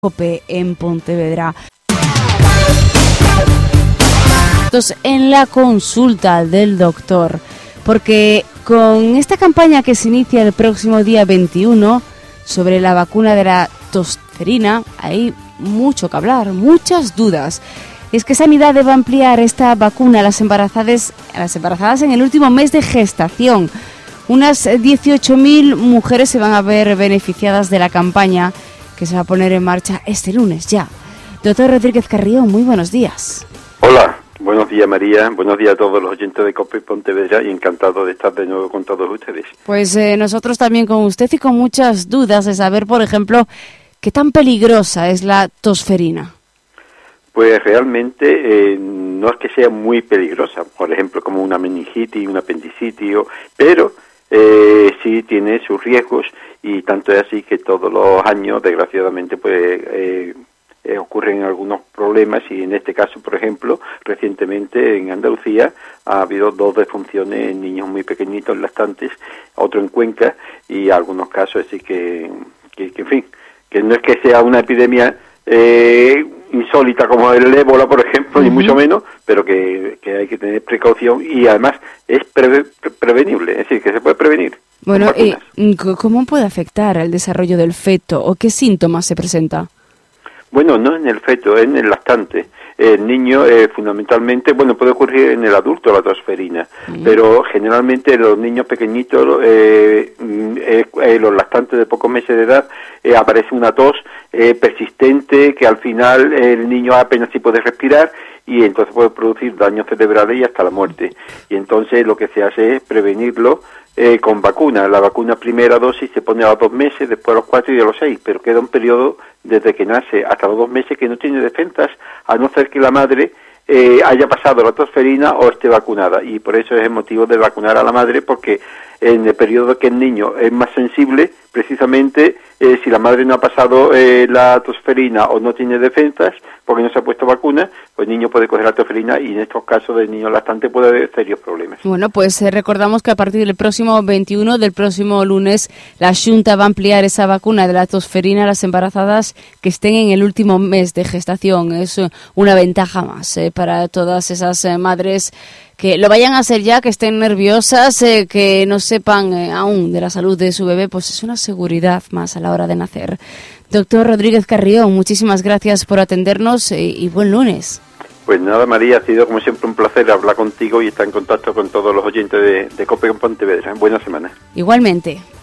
COPE en Pontevedra. En la consulta del doctor, porque con esta campaña que se inicia el próximo día 21 sobre la vacuna de la tosferina, hay mucho que hablar, muchas dudas. Es que Sanidad debe ampliar esta vacuna a las embarazadas en el último mes de gestación. Unas 18.000 mujeres se van a ver beneficiadas de la campaña que se va a poner en marcha este lunes ya. Doctor Rodríguez Carrión, muy buenos días. Hola, buenos días María, buenos días a todos los oyentes de COPE Pontevedra y encantado de estar de nuevo con todos ustedes. Pues nosotros también con usted y con muchas dudas de saber, por ejemplo, qué tan peligrosa es la tosferina. Pues realmente no es que sea muy peligrosa, por ejemplo, como una meningitis, una apendicitis, pero sí tiene sus riesgos y tanto es así que todos los años, desgraciadamente, pues ocurren algunos problemas y en este caso, por ejemplo, recientemente en Andalucía ha habido 2 defunciones en niños muy pequeñitos, lactantes, otro en Cuenca y algunos casos así que en fin, que no es que sea una epidemia insólita como el ébola, por ejemplo, ni mucho menos, pero que hay que tener precaución y además es prevenible, es decir, que se puede prevenir. Bueno, ¿cómo puede afectar al desarrollo del feto o qué síntomas se presenta? Bueno, no en el feto, es en el lactante. El niño, fundamentalmente, bueno, puede ocurrir en el adulto la tosferina, pero generalmente en los niños pequeñitos, los lactantes de pocos meses de edad, aparece una tos persistente que al final el niño apenas sí puede respirar y entonces puede producir daños cerebrales y hasta la muerte. Y entonces lo que se hace es prevenirlo con vacuna. La vacuna primera dosis se pone a los 2 meses, después a los 4 y a los 6, pero queda un periodo desde que nace hasta los 2 meses que no tiene defensas, a no ser que la madre haya pasado la tosferina o esté vacunada. Y por eso es el motivo de vacunar a la madre, porque en el periodo que el niño es más sensible, precisamente si la madre no ha pasado la tosferina o no tiene defensas, porque no se ha puesto vacuna, pues el niño puede coger la tosferina y en estos casos del niño lactante puede haber serios problemas. Bueno, pues recordamos que a partir del próximo 21, del próximo lunes, la Xunta va a ampliar esa vacuna de la tosferina a las embarazadas que estén en el último mes de gestación. Es una ventaja más para todas esas madres que lo vayan a hacer ya, que estén nerviosas, que no sepan aún de la salud de su bebé, pues es una seguridad más a la hora de nacer. Doctor Rodríguez Carrión, muchísimas gracias por atendernos y buen lunes. Pues nada, María, ha sido como siempre un placer hablar contigo y estar en contacto con todos los oyentes de COPE en Pontevedra. Buena semana. Igualmente.